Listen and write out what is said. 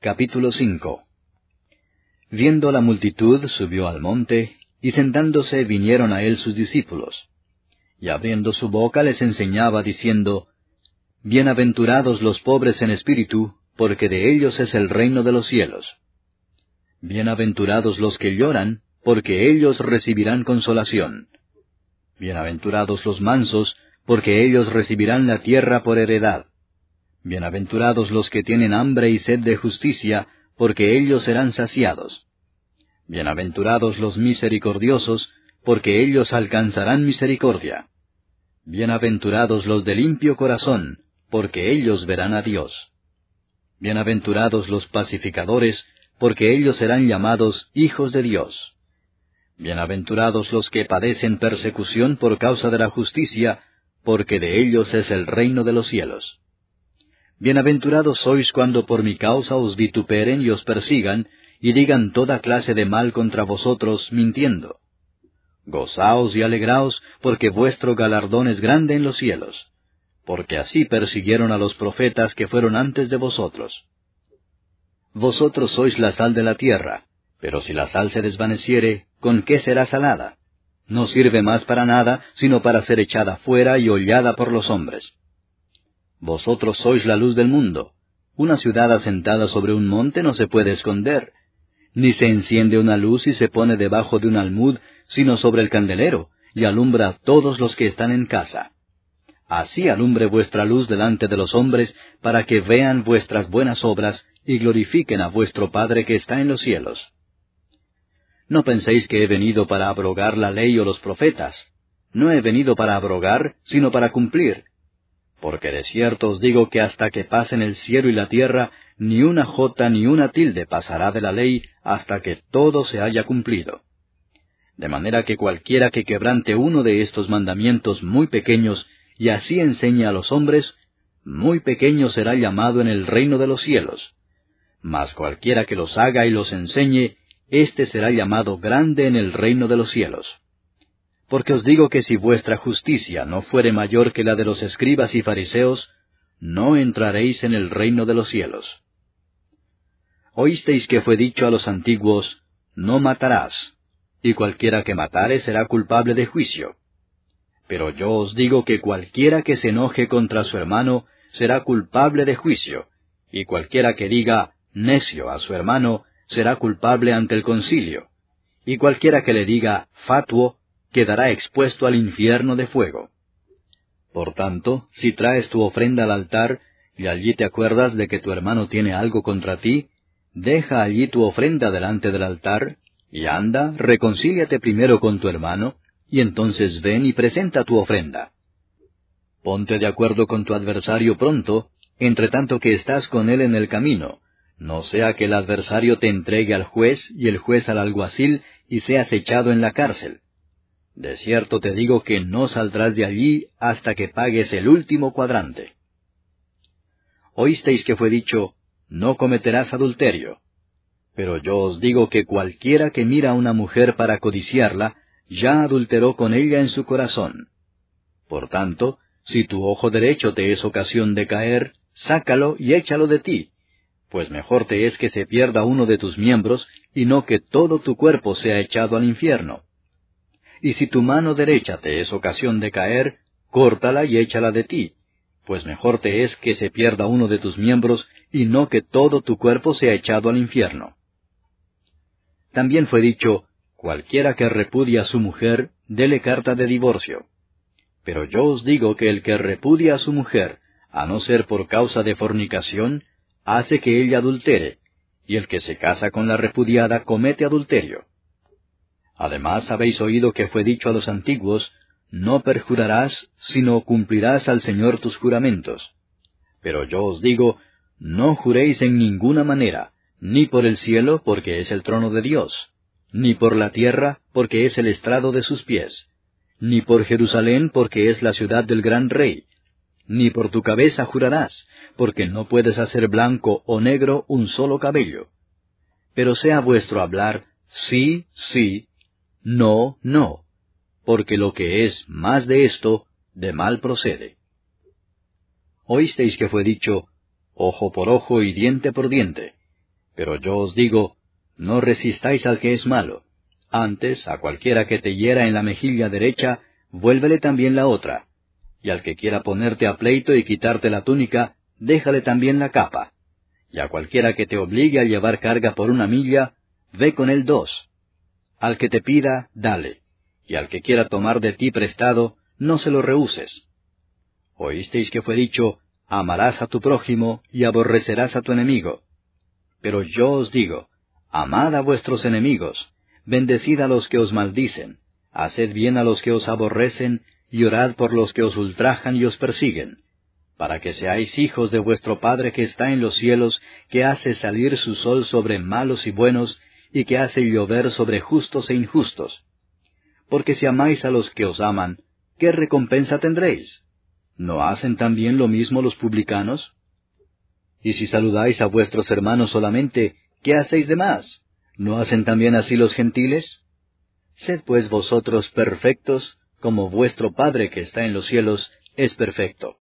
Capítulo 5. Viendo la multitud, subió al monte, y sentándose vinieron a él sus discípulos. Y abriendo su boca les enseñaba, diciendo, Bienaventurados los pobres en espíritu, porque de ellos es el reino de los cielos. Bienaventurados los que lloran, porque ellos recibirán consolación. Bienaventurados los mansos, porque ellos recibirán la tierra por heredad. Bienaventurados los que tienen hambre y sed de justicia, porque ellos serán saciados. Bienaventurados los misericordiosos, porque ellos alcanzarán misericordia. Bienaventurados los de limpio corazón, porque ellos verán a Dios. Bienaventurados los pacificadores, porque ellos serán llamados hijos de Dios. Bienaventurados los que padecen persecución por causa de la justicia, porque de ellos es el reino de los cielos. Bienaventurados sois cuando por mi causa os vituperen y os persigan, y digan toda clase de mal contra vosotros, mintiendo. Gozaos y alegraos, porque vuestro galardón es grande en los cielos, porque así persiguieron a los profetas que fueron antes de vosotros. Vosotros sois la sal de la tierra, pero si la sal se desvaneciere, ¿con qué será salada? No sirve más para nada, sino para ser echada fuera y hollada por los hombres. Vosotros sois la luz del mundo. Una ciudad asentada sobre un monte no se puede esconder, ni se enciende una luz y se pone debajo de un almud, sino sobre el candelero, y alumbra a todos los que están en casa. Así alumbre vuestra luz delante de los hombres, para que vean vuestras buenas obras, y glorifiquen a vuestro Padre que está en los cielos. No penséis que he venido para abrogar la ley o los profetas. No he venido para abrogar, sino para cumplir. Porque de cierto os digo que hasta que pasen el cielo y la tierra, ni una jota ni una tilde pasará de la ley, hasta que todo se haya cumplido. De manera que cualquiera que quebrante uno de estos mandamientos muy pequeños, y así enseñe a los hombres, muy pequeño será llamado en el reino de los cielos. Mas cualquiera que los haga y los enseñe, éste será llamado grande en el reino de los cielos. Porque os digo que si vuestra justicia no fuere mayor que la de los escribas y fariseos, no entraréis en el reino de los cielos. Oísteis que fue dicho a los antiguos, no matarás, y cualquiera que matare será culpable de juicio. Pero yo os digo que cualquiera que se enoje contra su hermano será culpable de juicio, y cualquiera que diga necio a su hermano será culpable ante el concilio, y cualquiera que le diga fatuo quedará expuesto al infierno de fuego. Por tanto, si traes tu ofrenda al altar, y allí te acuerdas de que tu hermano tiene algo contra ti, deja allí tu ofrenda delante del altar, y anda, reconcíliate primero con tu hermano, y entonces ven y presenta tu ofrenda. Ponte de acuerdo con tu adversario pronto, entre tanto que estás con él en el camino, no sea que el adversario te entregue al juez, y el juez al alguacil, y seas echado en la cárcel. De cierto te digo que no saldrás de allí hasta que pagues el último cuadrante. Oísteis que fue dicho, no cometerás adulterio. Pero yo os digo que cualquiera que mira a una mujer para codiciarla, ya adulteró con ella en su corazón. Por tanto, si tu ojo derecho te es ocasión de caer, sácalo y échalo de ti, pues mejor te es que se pierda uno de tus miembros, y no que todo tu cuerpo sea echado al infierno. Y si tu mano derecha te es ocasión de caer, córtala y échala de ti, pues mejor te es que se pierda uno de tus miembros, y no que todo tu cuerpo sea echado al infierno. También fue dicho, cualquiera que repudia a su mujer, dele carta de divorcio. Pero yo os digo que el que repudia a su mujer, a no ser por causa de fornicación, hace que ella adultere, y el que se casa con la repudiada comete adulterio. Además habéis oído que fue dicho a los antiguos, no perjurarás, sino cumplirás al Señor tus juramentos. Pero yo os digo, no juréis en ninguna manera, ni por el cielo, porque es el trono de Dios, ni por la tierra, porque es el estrado de sus pies, ni por Jerusalén, porque es la ciudad del gran rey, ni por tu cabeza jurarás, porque no puedes hacer blanco o negro un solo cabello. Pero sea vuestro hablar sí, sí, no, no, porque lo que es más de esto, de mal procede. Oísteis que fue dicho, ojo por ojo y diente por diente. Pero yo os digo, no resistáis al que es malo. Antes, a cualquiera que te hiera en la mejilla derecha, vuélvele también la otra. Y al que quiera ponerte a pleito y quitarte la túnica, déjale también la capa. Y a cualquiera que te obligue a llevar carga por 1 milla, ve con él 2. Al que te pida, dale. Y al que quiera tomar de ti prestado, no se lo rehuses. Oísteis que fue dicho, amarás a tu prójimo y aborrecerás a tu enemigo. Pero yo os digo, amad a vuestros enemigos, bendecid a los que os maldicen, haced bien a los que os aborrecen, y orad por los que os ultrajan y os persiguen, para que seáis hijos de vuestro Padre que está en los cielos, que hace salir su sol sobre malos y buenos, y que hace llover sobre justos e injustos. Porque si amáis a los que os aman, ¿qué recompensa tendréis? ¿No hacen también lo mismo los publicanos? Y si saludáis a vuestros hermanos solamente, ¿qué hacéis de más? ¿No hacen también así los gentiles? Sed pues vosotros perfectos, como vuestro Padre que está en los cielos es perfecto.